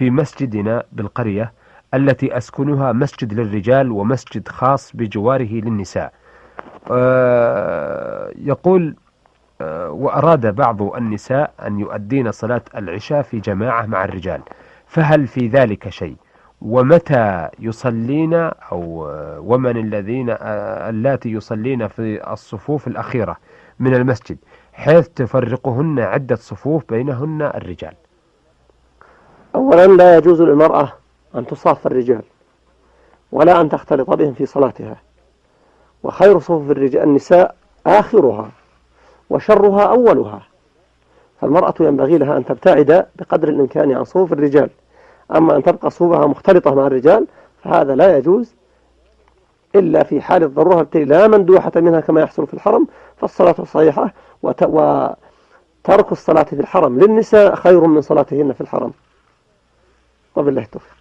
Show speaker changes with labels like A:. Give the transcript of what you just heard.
A: في مسجدنا بالقرية التي أسكنها مسجد للرجال ومسجد خاص بجواره للنساء. يقول: وأراد بعض النساء أن يؤدين صلاة العشاء في جماعة مع الرجال، فهل في ذلك شيء؟ ومتى يصلين ومن الذين اللاتي يصلين في الصفوف الأخيرة من المسجد حيث تفرقهن عدة صفوف بينهن الرجال؟
B: أولا، لا يجوز للمرأة أن تصاف الرجال ولا أن تختلط بهم في صلاتها، وخير صفوف النساء آخرها وشرها أولها، فالمرأة ينبغي لها أن تبتعد بقدر الإمكان عن صفوف الرجال. أما أن تبقى صفوفها مختلطة مع الرجال فهذا لا يجوز إلا في حال الضرورة التي لا مندوحة منها كما يحصل في الحرم، فالصلاة صحيحة، وترك الصلاة في الحرم للنساء خير من صلاتهن في الحرم. وبالله التوفيق.